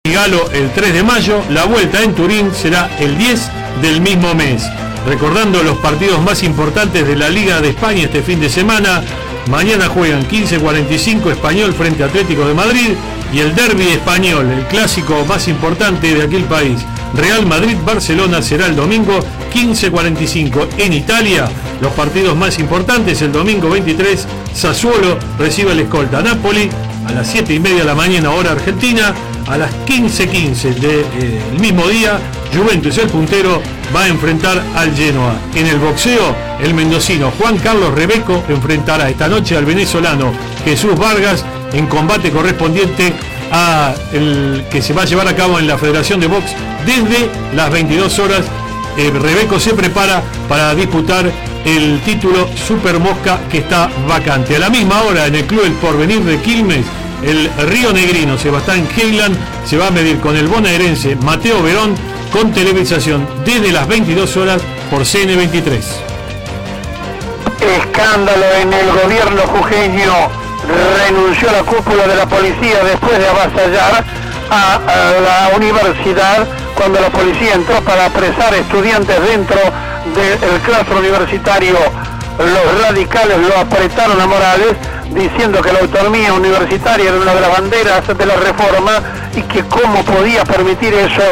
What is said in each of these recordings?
Envigalo el 3 de mayo, la vuelta en Turín será el 10 del mismo mes. Recordando los partidos más importantes de la Liga de España este fin de semana, mañana juegan 15:45 Español frente a Atlético de Madrid y el derbi español, el clásico más importante de aquel país, Real Madrid-Barcelona, será el domingo 15:45. En Italia, los partidos más importantes, el domingo 23, Sassuolo recibe al escolta Napoli a las 7:30 de la mañana, hora argentina. A las 15:15 del mismo día, Juventus, el puntero, va a enfrentar al Genoa. En el boxeo, el mendocino Juan Carlos Rebeco enfrentará esta noche al venezolano Jesús Vargas en combate correspondiente a el que se va a llevar a cabo en la Federación de Box desde las 22 horas. Rebeco se prepara para disputar el título Super Mosca que está vacante. A la misma hora, en el Club El Porvenir de Quilmes, el río negrino Sebastián Heyland se va a medir con el bonaerense Mateo Verón, con televisación desde las 22 horas por CN23. Escándalo en el gobierno jujeño. Renunció a la cúpula de la policía después de avasallar a la universidad cuando la policía entró para apresar estudiantes dentro del claustro universitario. Los radicales lo apretaron a Morales diciendo que la autonomía universitaria era una de las banderas de la reforma y que cómo podía permitir eso.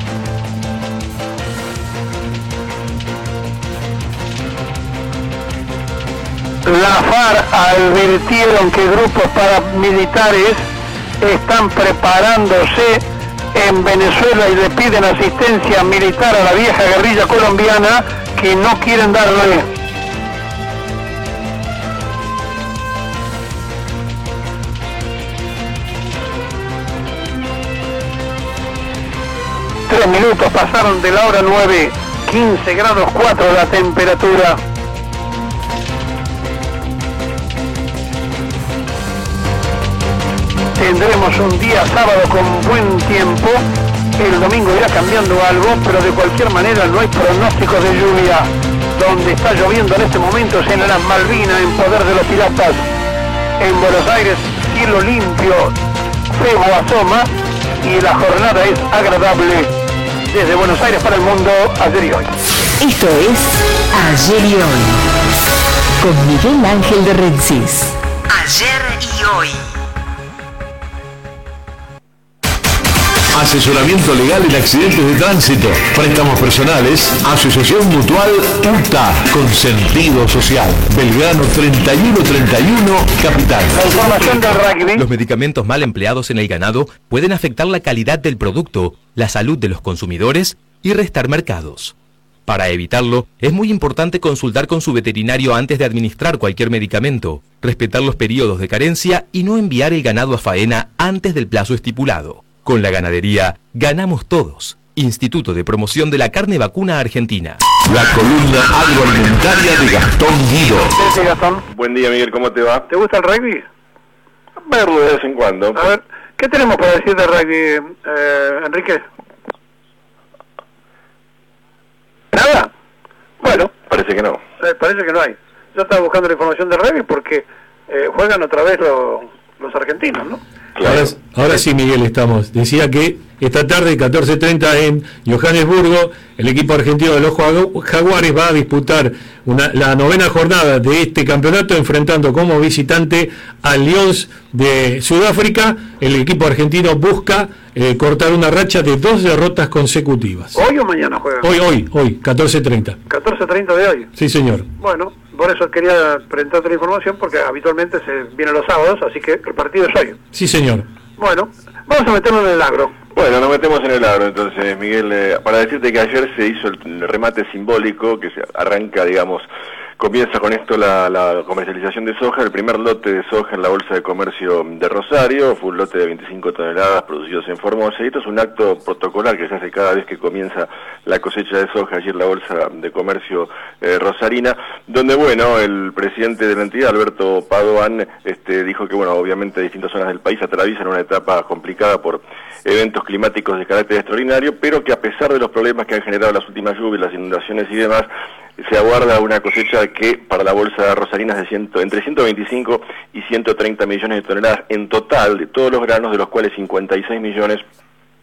La FARC advirtieron que grupos paramilitares están preparándose en Venezuela y le piden asistencia militar a la vieja guerrilla colombiana que no quieren darle. Tres minutos pasaron de la hora 9, 15 grados 4 la temperatura. Tendremos un día sábado con buen tiempo. El domingo irá cambiando algo, pero de cualquier manera no hay pronóstico de lluvia. Donde está lloviendo en este momento es en las Malvinas, en poder de los piratas. En Buenos Aires, cielo limpio, febo asoma y la jornada es agradable. Desde Buenos Aires para el mundo, ayer y hoy. Esto es Ayer y Hoy, con Miguel Ángel de Rensis. Ayer y Hoy. Asesoramiento legal en accidentes de tránsito, préstamos personales, Asociación Mutual UTA, con sentido social. Belgrano 3131, Capital. La información del rugby. Los medicamentos mal empleados en el ganado pueden afectar la calidad del producto, la salud de los consumidores y restar mercados. Para evitarlo, es muy importante consultar con su veterinario antes de administrar cualquier medicamento, respetar los periodos de carencia y no enviar el ganado a faena antes del plazo estipulado. Con la ganadería, ganamos todos. Instituto de Promoción de la Carne Vacuna Argentina. La columna agroalimentaria de Gastón Guido. Sí, Gastón. Buen día, Miguel, ¿cómo te va? ¿Te gusta el rugby? Verlo de vez en cuando. A ver, ¿qué tenemos para decir de rugby, Enrique? ¿Nada? Bueno. Parece que no. Parece que no hay. Yo estaba buscando la información de rugby porque juegan otra vez los argentinos, ¿no? Claro. Ahora sí, Miguel, estamos. Decía que esta tarde, 14:30 en Johannesburgo, el equipo argentino de los Jaguares va a disputar la 9ª jornada de este campeonato, enfrentando como visitante al Lions de Sudáfrica. El equipo argentino busca cortar una racha de 2 derrotas consecutivas. ¿Hoy o mañana juegan? Hoy, 14:30. 14:30 de hoy. Sí, señor. Bueno, por eso quería presentarte la información, porque habitualmente se viene los sábados, así que el partido es hoy. Sí, señor. Bueno, vamos a meternos en el agro. Bueno, nos metemos en el agro entonces, Miguel, para decirte que ayer se hizo el remate simbólico que se arranca, digamos, comienza con esto la comercialización de soja. El primer lote de soja en la Bolsa de Comercio de Rosario fue un lote de 25 toneladas producidos en Formosa, y esto es un acto protocolar que se hace cada vez que comienza la cosecha de soja allí en la Bolsa de Comercio rosarina, donde, bueno, el presidente de la entidad, Alberto Padoan, dijo que, bueno, obviamente distintas zonas del país atraviesan una etapa complicada por eventos climáticos de carácter extraordinario, pero que a pesar de los problemas que han generado las últimas lluvias, las inundaciones y demás, se aguarda una cosecha que para la bolsa rosarina es de entre 125 y 130 millones de toneladas en total de todos los granos, de los cuales 56 millones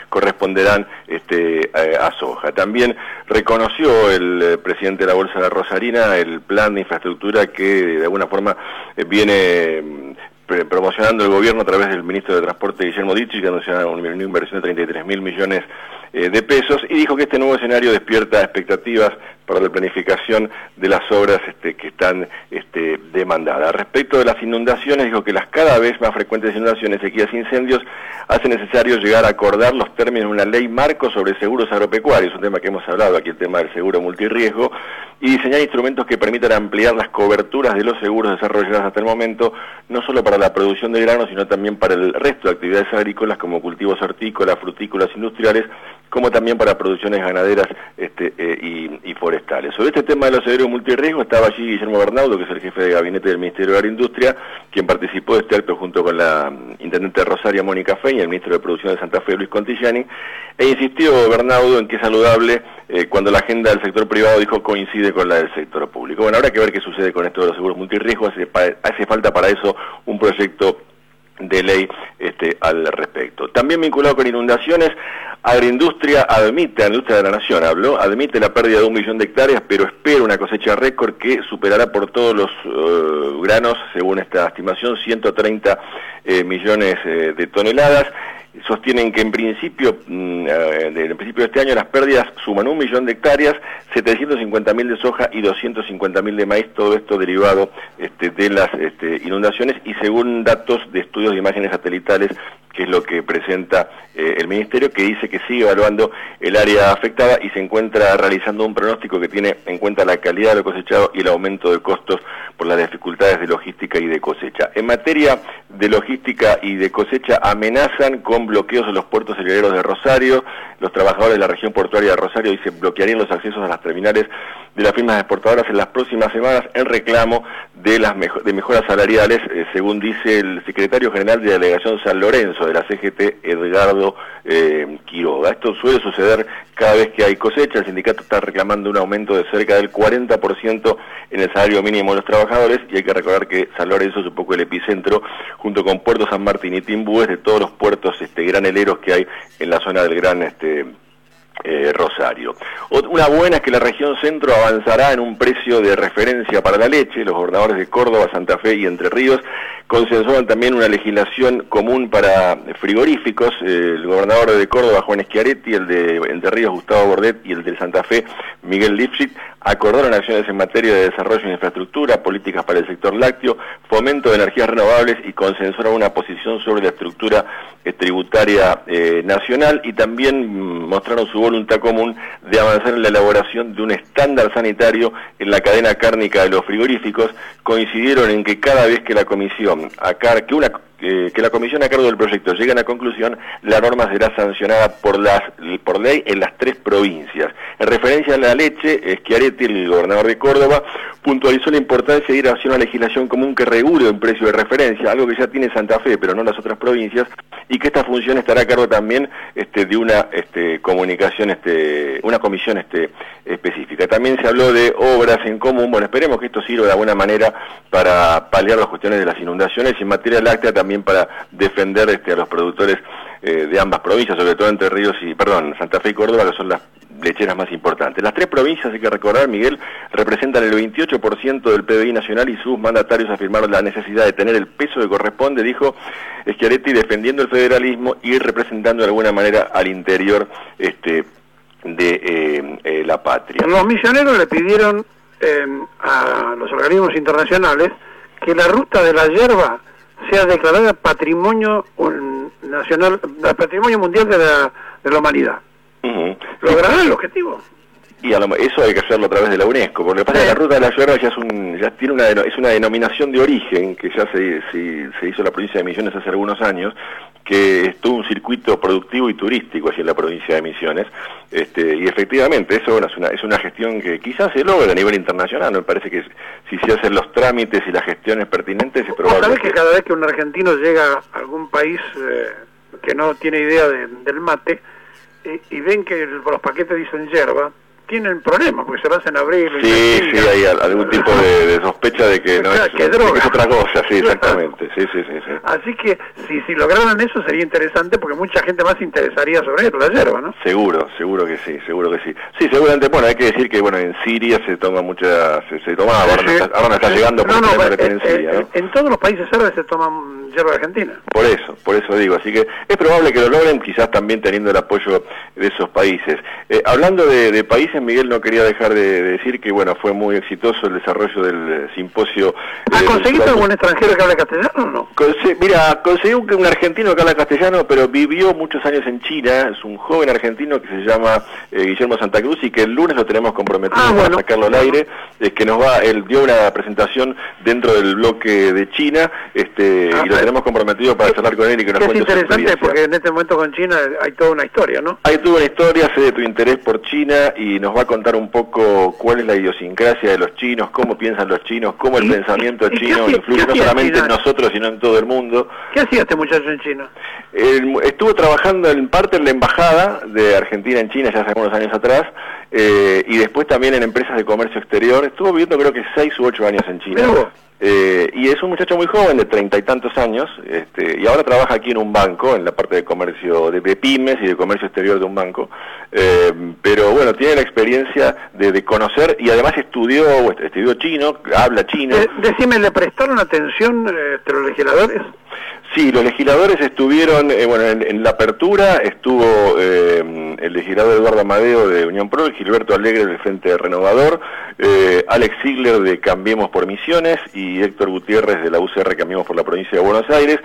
corresponderán a soja. También reconoció el presidente de la Bolsa de Rosarina el plan de infraestructura que de alguna forma viene promocionando el gobierno a través del ministro de Transporte Guillermo Ditchi, que anunció una inversión de 33.000 millones de pesos, y dijo que este nuevo escenario despierta expectativas para la planificación de las obras que están demandadas. Respecto de las inundaciones, dijo que las cada vez más frecuentes inundaciones, sequías e incendios hace necesario llegar a acordar los términos de una ley marco sobre seguros agropecuarios, un tema que hemos hablado aquí, el tema del seguro multirriesgo, y diseñar instrumentos que permitan ampliar las coberturas de los seguros desarrollados hasta el momento, no solo para la producción de grano, sino también para el resto de actividades agrícolas como cultivos hortícolas, frutícolas, industriales, como también para producciones ganaderas y forestales. Sobre este tema de los seguros multirriesgo estaba allí Guillermo Bernaudo, que es el jefe de gabinete del Ministerio de Agroindustria, quien participó de este acto junto con la intendente de Rosario, Mónica Fey, y el ministro de Producción de Santa Fe, Luis Contigiani, e insistió Bernaudo en que es saludable cuando la agenda del sector privado, dijo, coincide con la del sector público. Bueno, habrá que ver qué sucede con esto de los seguros multirriesgo, hace falta para eso un proyecto de ley al respecto. También vinculado con inundaciones, Agroindustria admite, la industria de la Nación admite la pérdida de 1 millón de hectáreas, pero espera una cosecha récord que superará por todos los granos, según esta estimación, 130 millones de toneladas. Sostienen que en principio de este año las pérdidas suman 1 millón de hectáreas, 750.000 de soja y 250.000 de maíz, todo esto derivado de las inundaciones, y según datos de estudios de imágenes satelitales, que es lo que presenta el Ministerio, que dice que sigue evaluando el área afectada y se encuentra realizando un pronóstico que tiene en cuenta la calidad de lo cosechado y el aumento de costos por las dificultades de logística y de cosecha. En materia de logística y de cosecha, amenazan con bloqueos en los puertos heladeros de Rosario. Los trabajadores de la región portuaria de Rosario dicen bloquearían los accesos a las terminales de las firmas exportadoras en las próximas semanas en reclamo de mejoras salariales, según dice el secretario general de la Delegación San Lorenzo de la CGT, Edgardo Quiroga. Esto suele suceder cada vez que hay cosecha. El sindicato está reclamando un aumento de cerca del 40% en el salario mínimo de los trabajadores, y hay que recordar que San Lorenzo es un poco el epicentro, junto con Puerto San Martín y Timbúes, de todos los puertos graneleros que hay en la zona del Gran Rosario. Una buena es que la región centro avanzará en un precio de referencia para la leche. Los gobernadores de Córdoba, Santa Fe y Entre Ríos consensuaron también una legislación común para frigoríficos. El gobernador de Córdoba, Juan Schiaretti, el de Entre Ríos, Gustavo Bordet, y el de Santa Fe, Miguel Lipschitz, acordaron acciones en materia de desarrollo de infraestructura, políticas para el sector lácteo, fomento de energías renovables, y consensuaron una posición sobre la estructura tributaria nacional, y también mostraron su voluntad común de avanzar en la elaboración de un estándar sanitario en la cadena cárnica de los frigoríficos. Coincidieron en que cada vez que la comisión la comisión a cargo del proyecto llegue a la conclusión, la norma será sancionada por ley en las 3 provincias. En referencia a la leche, Schiaretti, el gobernador de Córdoba, puntualizó la importancia de ir hacia una legislación común que regule un precio de referencia, algo que ya tiene Santa Fe, pero no las otras provincias, y que esta función estará a cargo también de una una comisión específica. También se habló de obras en común. Bueno, esperemos que esto sirva de alguna manera para paliar las cuestiones de las inundaciones, y en materia láctea también para defender a los productores de ambas provincias, sobre todo Santa Fe y Córdoba, que son las lecheras más importantes. Las 3 provincias, hay que recordar, Miguel, representan el 28% del PBI nacional, y sus mandatarios afirmaron la necesidad de tener el peso que corresponde, dijo Schiaretti, defendiendo el federalismo y representando de alguna manera al interior de la patria. Los misioneros le pidieron a los organismos internacionales que la ruta de la yerba sea declarada Patrimonio Nacional, Patrimonio Mundial de la Humanidad. ¿Logrará el objetivo? Y eso hay que hacerlo a través de la UNESCO, porque lo que pasa es que la ruta de la yerba es una denominación de origen que ya se hizo en la provincia de Misiones hace algunos años, que es todo un circuito productivo y turístico allí en la provincia de Misiones, y efectivamente eso es una gestión que quizás se logra a nivel internacional. Me parece que si se hacen los trámites y las gestiones pertinentes es probable. ¿Sabés que cada vez que un argentino llega a algún país que no tiene idea del mate, y ven que los paquetes dicen yerba, tienen problemas, porque se lo hacen abrir. Sí, hay algún tipo de sospecha de que no es, que droga. Es otra cosa, sí, exactamente. Sí. Así que si lograran eso sería interesante, porque mucha gente más se interesaría sobre la yerba, ¿no? Seguro que sí. Sí, seguramente, bueno, hay que decir que en Siria se toma se tomaba, ahora no está llegando en Siria, ¿no? En todos los países árabes se toman yerba argentina. Por eso digo, así que es probable que lo logren, quizás también teniendo el apoyo de esos países. Hablando de países, Miguel, no quería dejar de decir que fue muy exitoso el desarrollo del simposio. ¿Conseguiste algún extranjero que hable castellano o no? Conseguí un argentino que habla castellano, pero vivió muchos años en China. Es un joven argentino que se llama Guillermo Santa Cruz, y que el lunes lo tenemos comprometido para sacarlo al aire, que él dio una presentación dentro del bloque de China, y lo tenemos comprometido para charlar con él y que nos cuente su experiencia. Es interesante porque en este momento con China hay toda una historia, ¿no? Hay toda una historia, sé de tu interés por China, y nos va a contar un poco cuál es la idiosincrasia de los chinos, cómo piensan los chinos, cómo el pensamiento chino influye no solamente en nosotros, sino en todo el mundo. ¿Qué hacía este muchacho en China? Estuvo trabajando en parte en la embajada de Argentina en China ya hace algunos años atrás, y después también en empresas de comercio exterior. Estuvo viviendo creo que 6 u 8 años en China. Y es un muchacho muy joven, de 30 y tantos años, y ahora trabaja aquí en un banco, en la parte de comercio de pymes y de comercio exterior de un banco, pero tiene la experiencia de conocer, y además estudió chino, habla chino. Decime, ¿le prestaron atención los legisladores? Sí, los legisladores estuvieron, en la apertura estuvo el legislador Eduardo Amadeo de Unión Pro, Gilberto Alegre del Frente Renovador, Alex Ziegler de Cambiemos por Misiones y Héctor Gutiérrez de la UCR Cambiemos por la Provincia de Buenos Aires.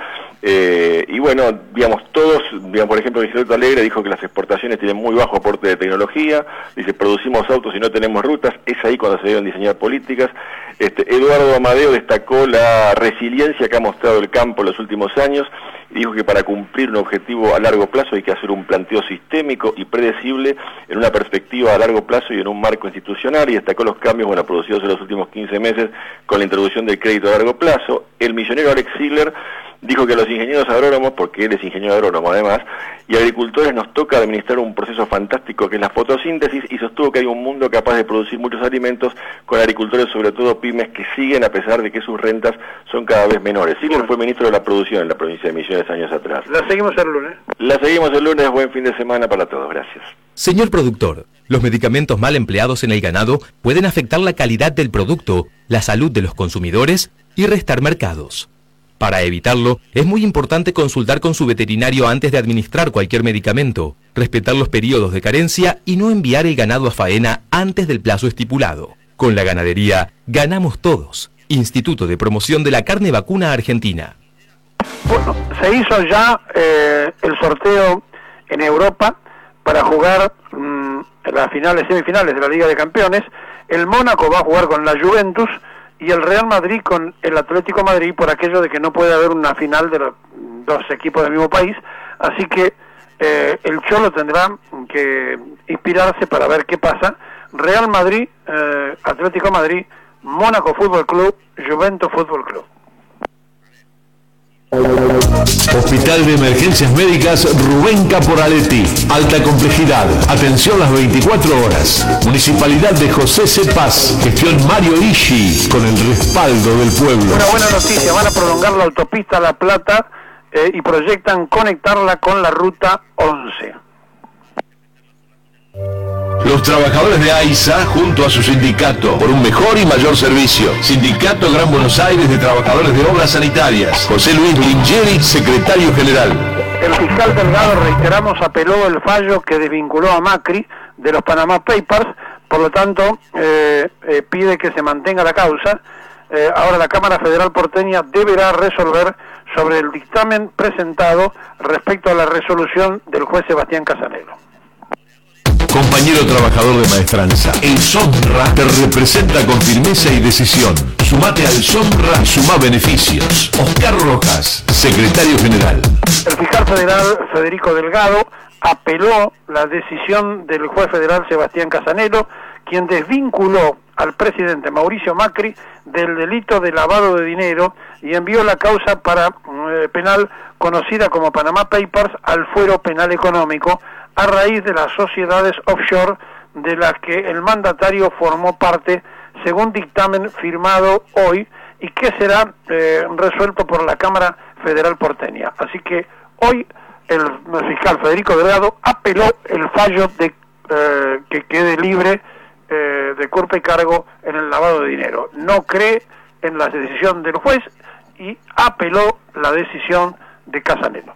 Todos, por ejemplo, Gilberto Alegre dijo que las exportaciones tienen muy bajo aporte de tecnología, dice, producimos autos y no tenemos rutas, es ahí cuando se deben diseñar políticas. Eduardo Amadeo destacó la resiliencia que ha mostrado el campo en los últimos años, y dijo que para cumplir un objetivo a largo plazo hay que hacer un planteo sistémico y predecible en una perspectiva a largo plazo y en un marco institucional, y destacó los cambios producidos en los últimos 15 meses con la introducción del crédito a largo plazo. El millonero Alex Ziegler dijo que a los ingenieros agrónomos, porque él es ingeniero agrónomo además, y agricultores nos toca administrar un proceso fantástico que es la fotosíntesis, y sostuvo que hay un mundo capaz de producir muchos alimentos con agricultores, sobre todo pymes, que siguen a pesar de que sus rentas son cada vez menores. Ziegler fue ministro de la producción en la provincia de Misiones años atrás. La seguimos el lunes. Buen fin de semana para todos, gracias. Señor productor, los medicamentos mal empleados en el ganado pueden afectar la calidad del producto, la salud de los consumidores y restar mercados. Para evitarlo, es muy importante consultar con su veterinario antes de administrar cualquier medicamento, respetar los periodos de carencia y no enviar el ganado a faena antes del plazo estipulado. Con la ganadería, ganamos todos. Instituto de Promoción de la Carne Vacuna Argentina. Bueno, se hizo ya el sorteo en Europa para jugar las semifinales de la Liga de Campeones. El Mónaco va a jugar con la Juventus y el Real Madrid con el Atlético Madrid, por aquello de que no puede haber una final de los dos equipos del mismo país. Así que el Cholo tendrá que inspirarse para ver qué pasa. Real Madrid, Atlético Madrid, Mónaco Fútbol Club, Juventus Fútbol Club. Hospital de Emergencias Médicas Rubén Caporaletti. Alta complejidad. Atención las 24 horas. Municipalidad de José C. Paz. Gestión Mario Ishi. Con el respaldo del pueblo. Una buena noticia. Van a prolongar la autopista La Plata y proyectan conectarla con la ruta 11. Los trabajadores de AISA, junto a su sindicato, por un mejor y mayor servicio. Sindicato Gran Buenos Aires de Trabajadores de Obras Sanitarias. José Luis Lingeri, secretario general. El fiscal Delgado, reiteramos, apeló el fallo que desvinculó a Macri de los Panama Papers, por lo tanto, pide que se mantenga la causa. Ahora la Cámara Federal porteña deberá resolver sobre el dictamen presentado respecto a la resolución del juez Sebastián Casanelo. Compañero trabajador de Maestranza, el SOMRA te representa con firmeza y decisión. Sumate al SOMRA y suma beneficios. Oscar Rojas, secretario general. El fiscal federal Federico Delgado apeló la decisión del juez federal Sebastián Casanelo, quien desvinculó al presidente Mauricio Macri del delito de lavado de dinero y envió la causa penal conocida como Panama Papers al fuero penal económico, a raíz de las sociedades offshore de las que el mandatario formó parte según dictamen firmado hoy y que será resuelto por la Cámara Federal porteña. Así que hoy el fiscal Federico Delgado apeló el fallo de que quede libre de culpa y cargo en el lavado de dinero. No cree en la decisión del juez y apeló la decisión de Casanelo.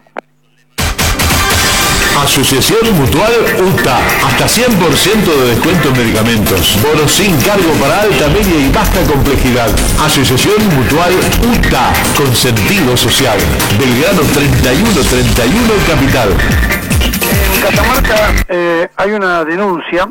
Asociación Mutual UTA. Hasta 100% de descuento en medicamentos. Bonos sin cargo para alta, media y baja complejidad. Asociación Mutual UTA. Con sentido social. Belgrano 3131 Capital. En Catamarca hay una denuncia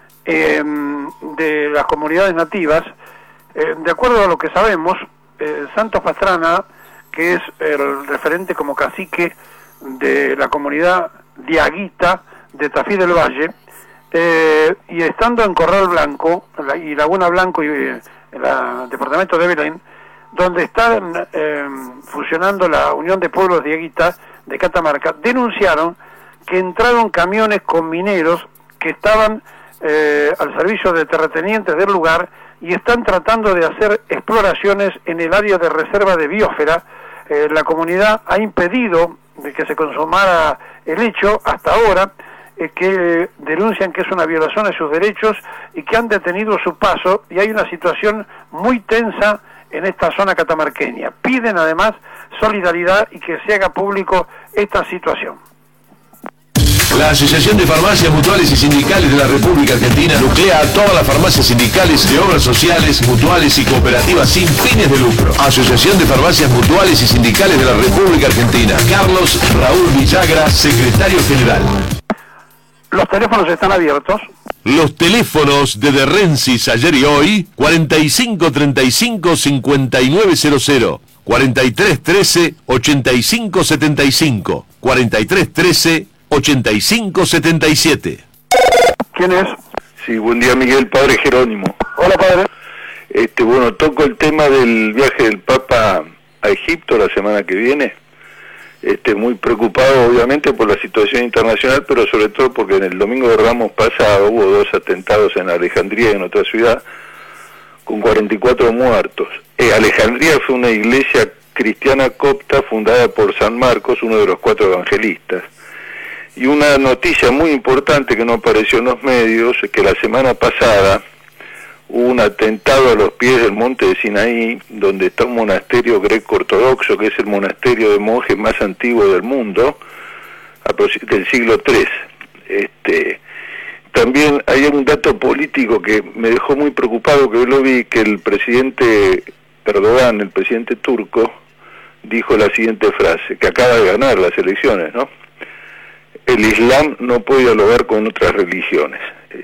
de las comunidades nativas. De acuerdo a lo que sabemos, Santos Pastrana, que es el referente como cacique de la comunidad Diaguita de Tafí del Valle, y estando en Corral Blanco y Laguna Blanco y el departamento de Belén, donde está fusionando la Unión de Pueblos Diaguita de Catamarca, denunciaron que entraron camiones con mineros que estaban al servicio de terratenientes del lugar y están tratando de hacer exploraciones en el área de reserva de biosfera. La comunidad ha impedido de que se consumara el hecho hasta ahora, que denuncian que es una violación de sus derechos y que han detenido su paso, y hay una situación muy tensa en esta zona catamarqueña. Piden además solidaridad y que se haga público esta situación. La Asociación de Farmacias Mutuales y Sindicales de la República Argentina nuclea a todas las farmacias sindicales de obras sociales, mutuales y cooperativas sin fines de lucro. Asociación de Farmacias Mutuales y Sindicales de la República Argentina. Carlos Raúl Villagra, secretario general. Los teléfonos están abiertos. Los teléfonos de Rensis ayer y hoy, 4535-5900, 4313-8575, 4313-8577. ¿Quién es? Sí, buen día, Miguel, padre Jerónimo. Hola, padre. Bueno, toco el tema del viaje del Papa a Egipto la semana que viene. Muy preocupado, obviamente, por la situación internacional, pero sobre todo porque en el domingo de Ramos pasado hubo 2 atentados en Alejandría y en otra ciudad, con 44 muertos. Alejandría fue una iglesia cristiana copta fundada por San Marcos, uno de los 4 evangelistas. Y una noticia muy importante que no apareció en los medios, es que la semana pasada hubo un atentado a los pies del monte de Sinaí, donde está un monasterio greco-ortodoxo, que es el monasterio de monjes más antiguo del mundo, del siglo III. También hay un dato político que me dejó muy preocupado, que yo lo vi, que el presidente Erdogan, el presidente turco, dijo la siguiente frase, que acaba de ganar las elecciones, ¿no? El Islam no puede dialogar con otras religiones.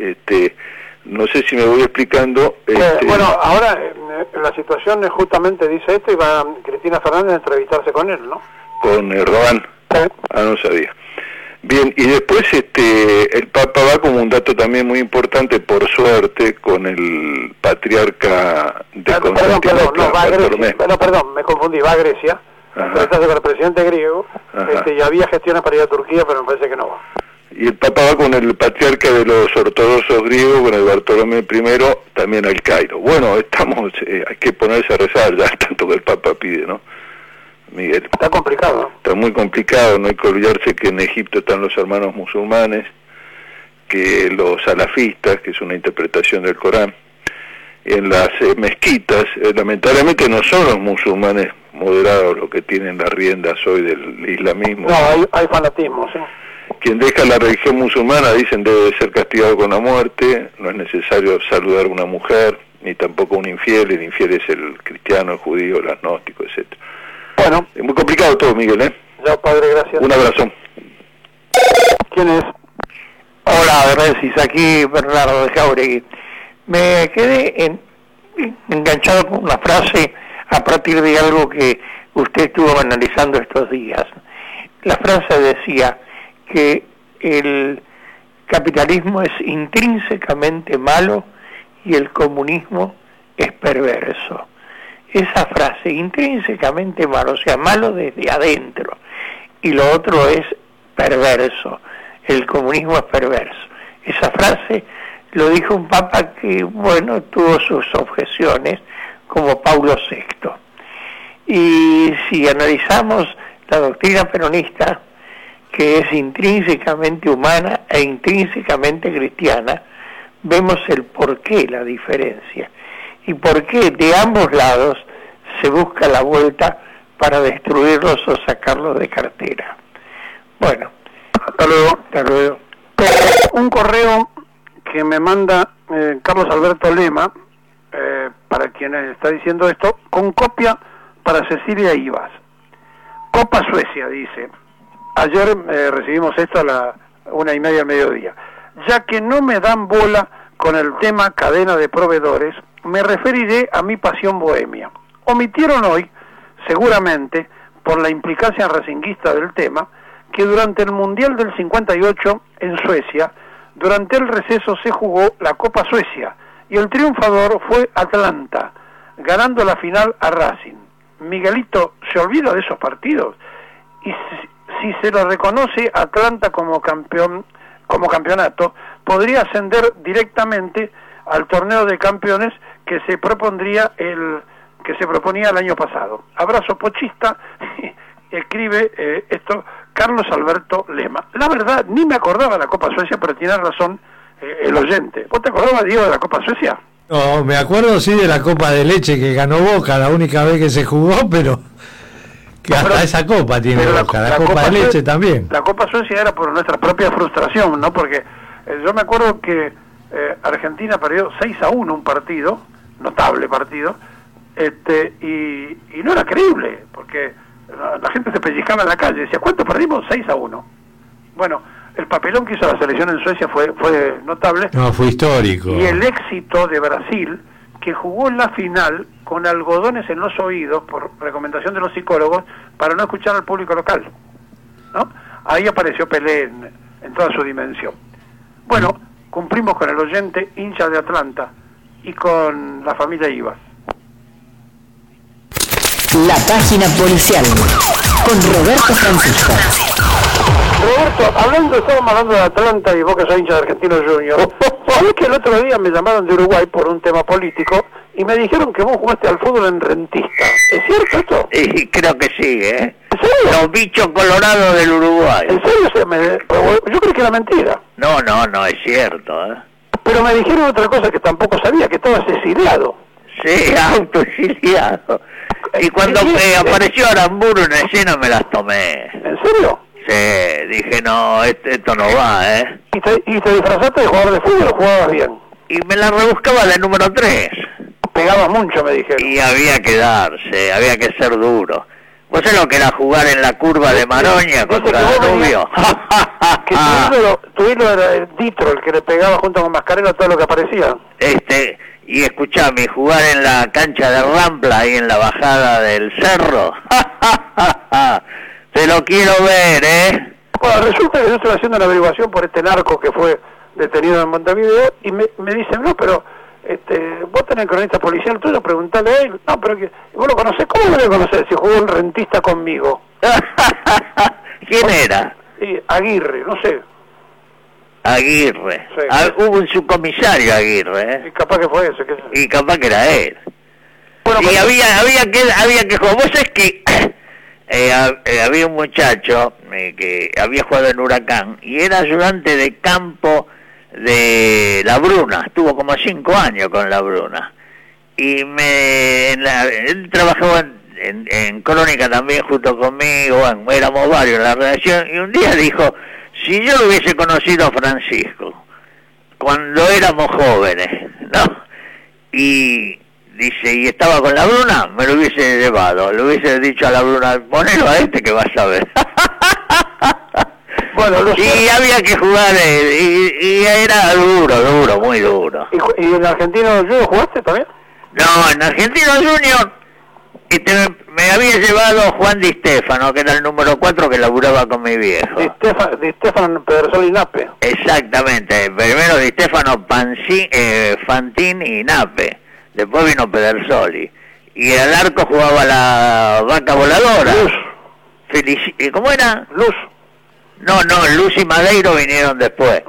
No sé si me voy explicando. Bueno, ahora la situación es justamente dice esto y va Cristina Fernández a entrevistarse con él, ¿no? Con Erdogan. Sí. No sabía. Bien, y después el Papa va, como un dato también muy importante, por suerte, con el patriarca de Constantinopla, Bartolomé. Perdón, me confundí, va a Grecia. Está con el presidente griego, y había gestiones para ir a Turquía, pero me parece que no va. Y el Papa va con el patriarca de los ortodoxos griegos, con el Bartolomé I, también al Cairo. Bueno, hay que ponerse a rezar ya, tanto que el Papa pide, ¿no? Miguel. Está complicado, ¿no? Está muy complicado, no hay que olvidarse que en Egipto están los hermanos musulmanes, que los salafistas, que es una interpretación del Corán, en las mezquitas, lamentablemente no son los musulmanes moderados los que tienen las riendas hoy del islamismo. No, hay fanatismo, sí. Quien deja la religión musulmana, dicen, debe ser castigado con la muerte, no es necesario saludar a una mujer, ni tampoco a un infiel, el infiel es el cristiano, el judío, el agnóstico, etc. Bueno. Es muy complicado todo, Miguel, ¿eh? Ya, padre, gracias. Un abrazo. ¿Quién es? Hola, Rensis, aquí Bernardo de Jauregui. Me quedé enganchado con una frase a partir de algo que usted estuvo analizando estos días. La frase decía que el capitalismo es intrínsecamente malo y el comunismo es perverso. Esa frase, intrínsecamente malo, o sea, malo desde adentro, y lo otro es perverso, el comunismo es perverso. Esa frase lo dijo un papa que, bueno, tuvo sus objeciones, como Paulo VI. Y si analizamos la doctrina peronista, que es intrínsecamente humana e intrínsecamente cristiana, vemos el porqué, la diferencia, y por qué de ambos lados se busca la vuelta para destruirlos o sacarlos de cartera. Bueno, hasta luego. Hasta luego. Un correo que me manda Carlos Alberto Lema, para quien está diciendo esto, con copia para Cecilia Ibas. Copa Suecia, dice. Ayer recibimos esto a la 1:30 del mediodía. Ya que no me dan bola con el tema cadena de proveedores, me referiré a mi pasión bohemia. Omitieron hoy, seguramente, por la implicancia racinguista del tema, que durante el Mundial del 58 en Suecia, durante el receso se jugó la Copa Suecia, y el triunfador fue Atlanta, ganando la final a Racing. Miguelito, ¿se olvida de esos partidos? Y si se lo reconoce Atlanta como campeón, como campeonato, podría ascender directamente al torneo de campeones que se proponía el año pasado. Abrazo pochista, escribe esto Carlos Alberto Lema. La verdad, ni me acordaba de la Copa Suecia, pero tiene razón el oyente. ¿Vos te acordabas, Diego, de la Copa Suecia? No, me acuerdo sí de la Copa de Leche que ganó Boca la única vez que se jugó, pero que hasta esa copa tiene Boca, la Copa de Leche también. La Copa Suecia era por nuestra propia frustración, ¿no? Porque yo me acuerdo que Argentina perdió 6-1 un partido, notable partido, y no era creíble, porque la gente se pellizcaba en la calle, decía, ¿cuánto perdimos? 6-1. Bueno, el papelón que hizo la selección en Suecia fue notable. No, fue histórico. Y el éxito de Brasil, que jugó en la final con algodones en los oídos, por recomendación de los psicólogos, para no escuchar al público local, ¿no? Ahí apareció Pelé en toda su dimensión. Bueno, cumplimos con el oyente hincha de Atlanta y con la familia Ibas. La página policial con Roberto Francisco. Roberto, estábamos hablando de Atlanta y vos que sos hincha de Argentinos Juniors. ¿Sabés que el otro día me llamaron de Uruguay por un tema político y me dijeron que vos jugaste al fútbol en Rentista? ¿Es cierto esto? Sí, creo que sí, ¿eh? ¿En serio? Los bichos colorados del Uruguay. ¿En serio? Yo creí que era mentira. No, es cierto, ¿eh? Pero me dijeron otra cosa que tampoco sabía, que estabas exiliado. Sí, autoexiliado. Y cuando apareció Aramburu en escena me las tomé. ¿En serio? Sí, dije, no, esto no va, ¿eh? ¿Y te disfrazaste de jugador de fútbol o jugabas bien? Y me la rebuscaba de número 3. Pegabas mucho, me dijeron. Y había que darse, había que ser duro. ¿Vos sabés lo que era jugar en la curva de Maroña contra Danubio? Que tu ídolo era el Ditro, el que le pegaba junto con Mascareno todo lo que aparecía. Y escuchame, jugar en la cancha de Rampla, ahí en la bajada del cerro. Te lo quiero ver, ¿eh? Bueno, resulta que yo estoy haciendo una averiguación por este narco que fue detenido en Montevideo y me dicen, no, pero vos tenés cronista policial tuyo, preguntale a él. No, pero que vos lo conocés, ¿cómo lo conocés si jugó un Rentista conmigo? ¿Quién era? Aguirre, no sé. Aguirre. Sí. Hubo un subcomisario Aguirre, ¿eh? Y capaz que fue ese. Y capaz que era él. Bueno, y había que jugar. Vos sabés que había un muchacho que había jugado en Huracán y era ayudante de campo de La Bruna. Estuvo como 5 años con La Bruna. Y él trabajaba en Crónica también junto conmigo. Bueno, éramos varios en la redacción. Y un día dijo, si yo lo hubiese conocido a Francisco cuando éramos jóvenes, ¿no? Y dice, y estaba con La Bruna, me lo hubiese llevado, le hubiese dicho a La Bruna, ponelo a este que vas a ver. Bueno, y había que jugar, y era duro, muy duro. ¿Y en Argentino Junior jugaste también? No, en Argentino Junior me había llevado Juan Di Stefano, que era el número 4 que laburaba con mi viejo. Di Stefano Pedersoli y Nape. Exactamente, primero Di Stefano, Fantín y Nape. Después vino Pedersoli. Y al arco jugaba la vaca voladora. Luz. ¿Cómo era? Luz. No, Luz y Madeiro vinieron después.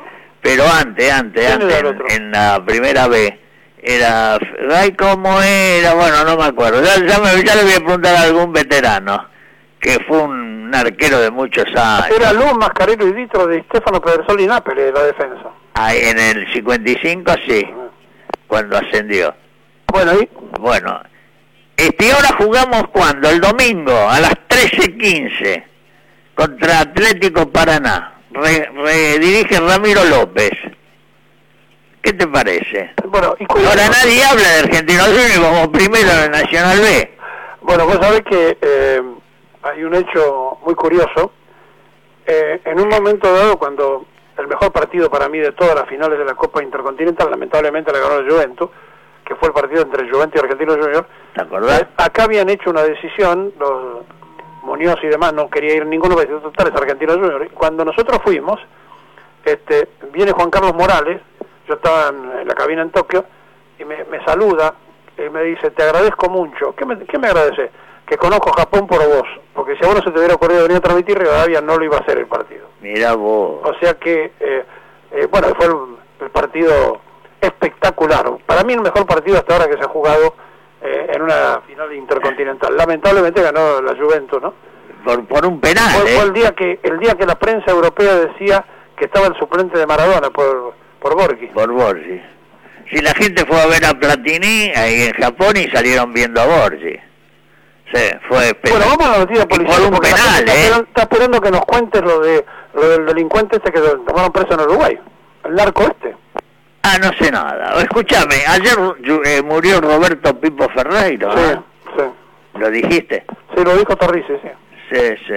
Pero antes, en la primera B, era... Ay, ¿cómo era? Bueno, no me acuerdo. Ya le voy a preguntar a algún veterano, que fue un arquero de muchos años. Era Luz, Mascarello y Ditro de Stefano Pedersoli y Nápoles, la defensa. Ahí en el 55, sí, cuando ascendió. Bueno, ¿y? Bueno, y ahora jugamos ¿cuándo? El domingo, a las 13:15, contra Atlético Paraná. Dirige Ramiro López. ¿Qué te parece? Bueno, ahora nadie habla de Argentinos Juniors como primero de Nacional B. Bueno, vos sabés que hay un hecho muy curioso. En un momento dado, cuando el mejor partido para mí de todas las finales de la Copa Intercontinental, lamentablemente la ganó el Juventus, que fue el partido entre Juventus y Argentinos Juniors. ¿Te acordás? Acá habían hecho una decisión, los Muñoz y demás, no quería ir ninguno, pero total es Argentinos Juniors. Cuando nosotros fuimos, viene Juan Carlos Morales, yo estaba en la cabina en Tokio, y me saluda, y me dice, te agradezco mucho. ¿Qué me agradece? Que conozco Japón por vos, porque si a vos no se te hubiera ocurrido venir a transmitir, Rivadavia no lo iba a hacer el partido. Mira vos. O sea que, bueno, fue el partido espectacular. Para mí el mejor partido hasta ahora que se ha jugado en una final intercontinental. Lamentablemente ganó la Juventus, ¿no? Por un penal. Fue el día que la prensa europea decía que estaba el suplente de Maradona por Borghi. Por Borghi. Si la gente fue a ver a Platini ahí en Japón y salieron viendo a Borghi. Sí, fue bueno, vamos a la noticia policial. Por un penal, está esperando que nos cuentes lo del delincuente que tomaron preso en Uruguay. El narco Ah, no sé nada. Escúchame, ayer murió Roberto Pipo Ferreiro. Sí, sí. ¿Lo dijiste? Sí, lo dijo Torrici, sí. Sí.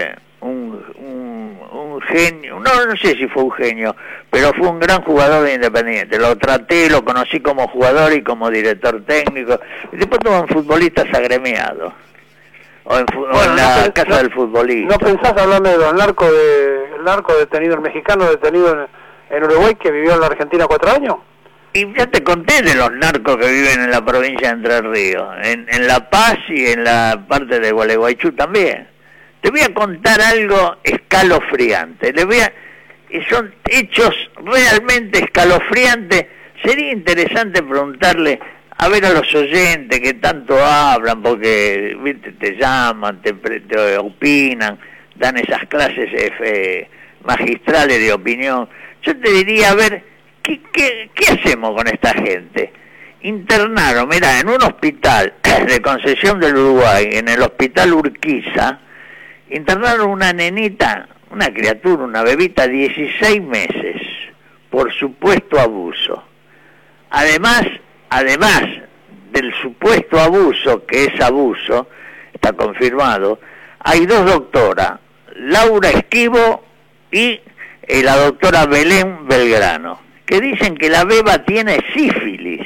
Un genio, no sé si fue un genio, pero fue un gran jugador de Independiente. Lo traté, lo conocí como jugador y como director técnico. Y después tuvo un futbolistas agremiado. O en la casa del futbolista. ¿No pensás hablarme del narco detenido, el mexicano detenido en Uruguay, que vivió en la Argentina 4 años? Y ya te conté de los narcos que viven en la provincia de Entre Ríos, en La Paz y en la parte de Gualeguaychú también. Te voy a contar algo escalofriante. Son hechos realmente escalofriantes. Sería interesante preguntarle a ver a los oyentes que tanto hablan, porque ¿viste? Te llaman, te opinan, dan esas clases magistrales de opinión. Yo te diría, a ver, ¿qué hacemos con esta gente? Internaron, mirá, en un hospital de Concepción del Uruguay, en el hospital Urquiza, internaron una nenita, una criatura, una bebita, 16 meses, por supuesto abuso. Además del supuesto abuso, que es abuso, está confirmado, hay 2 doctoras, Laura Esquivo y la doctora Belén Belgrano, que dicen que la beba tiene sífilis.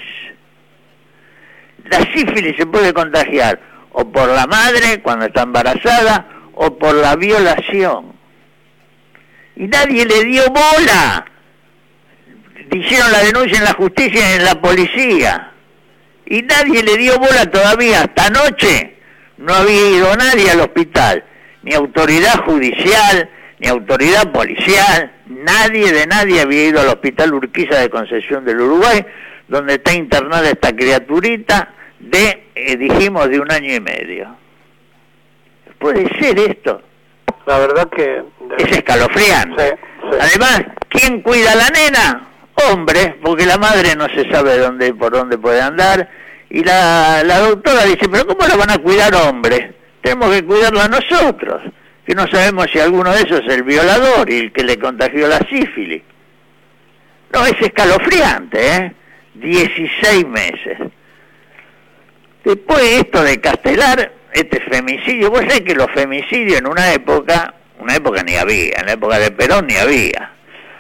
La sífilis se puede contagiar o por la madre cuando está embarazada o por la violación. Y nadie le dio bola. Hicieron la denuncia en la justicia y en la policía. Y nadie le dio bola todavía. Hasta anoche no había ido nadie al hospital. Ni autoridad judicial, ni autoridad policial. Nadie había ido al hospital Urquiza de Concepción del Uruguay, donde está internada esta criaturita dijimos, de 1 año y medio. ¿Puede ser esto? La verdad que... Es escalofriante. Sí. Además, ¿quién cuida a la nena? Hombre, porque la madre no se sabe por dónde puede andar. Y la doctora dice, ¿pero cómo la van a cuidar hombres? Tenemos que cuidarla nosotros, que no sabemos si alguno de esos es el violador y el que le contagió la sífilis. No, es escalofriante, 16 meses. Después esto de Castelar, este femicidio, vos sabés que los femicidios en una época ni había, en la época de Perón ni había.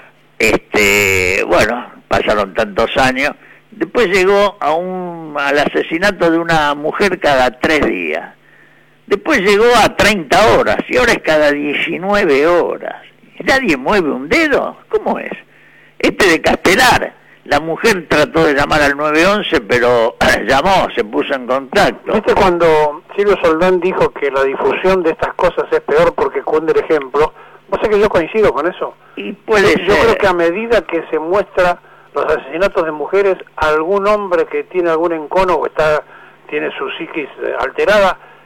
Bueno, pasaron tantos años, después llegó al asesinato de una mujer cada 3 días, después llegó a 30 horas, y ahora es cada 19 horas. ¿Nadie mueve un dedo? ¿Cómo es? De Castelar, la mujer trató de llamar al 911, pero llamó, se puso en contacto. ¿Viste cuando Silvio Soldán dijo que la difusión de estas cosas es peor porque cunde el ejemplo? O sea que yo coincido con eso. Y puede yo ser. creo que a medida que se muestra los asesinatos de mujeres, algún hombre que tiene algún encono o tiene su psiquis alterada,